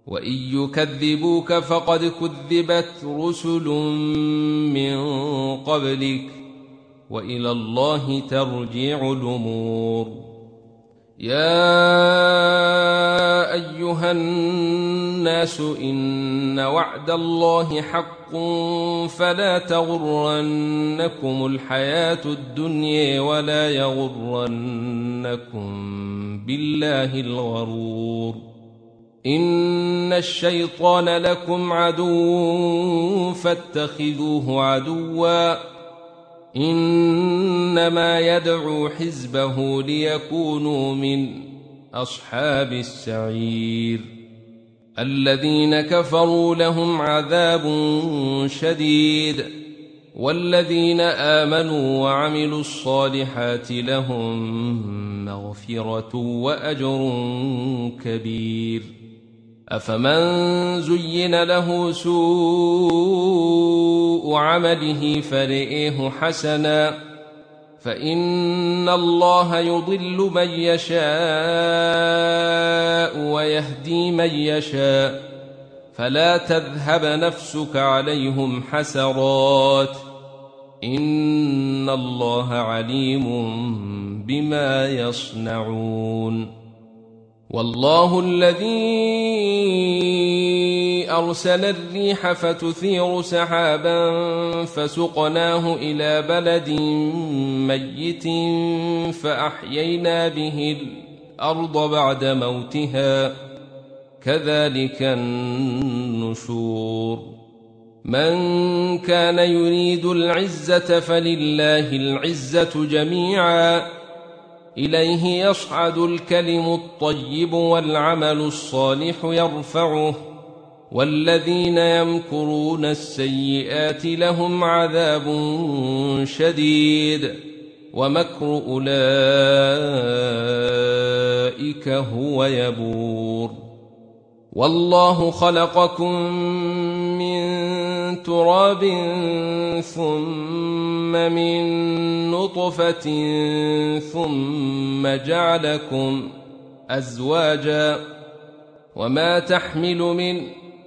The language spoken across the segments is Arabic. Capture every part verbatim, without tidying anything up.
وإن يكذبوك فقد كذبت رسل من قبلك وإلى الله ترجع الأمور. يا أيها الناس إن وعد الله حق فلا تغرنكم الحياة الدنيا ولا يغرنكم بالله الغرور. إن الشيطان لكم عدو فاتخذوه عدوا إنما يدعو حزبه ليكونوا من أصحاب السعير. الذين كفروا لهم عذاب شديد والذين آمنوا وعملوا الصالحات لهم مغفرة وأجر كبير. أفمن زين له سوء عمله فرئه حسنا فإن الله يضل من يشاء ويهدي من يشاء فلا تذهب نفسك عليهم حسرات إن الله عليم بما يصنعون. والله الذي أرسل الريح فتثير سحابا فسقناه إلى بلد ميت فأحيينا به الأرض بعد موتها كذلك النشور. من كان يريد العزة فلله العزة جميعا إليه يصعد الكلم الطيب والعمل الصالح يرفعه والذين يمكرون السيئات لهم عذاب شديد ومكر أولئك هو يبور. والله خلقكم من تراب ثم من نطفة ثم جعلكم أزواجا وما تحمل من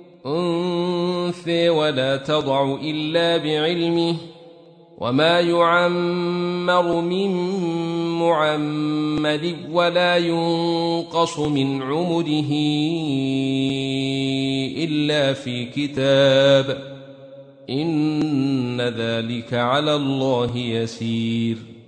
أنثى ولا تضع إلا بعلمه وما يعمر من معمر ولا ينقص من عمره إلا في كتاب إن ذلك على الله يسير.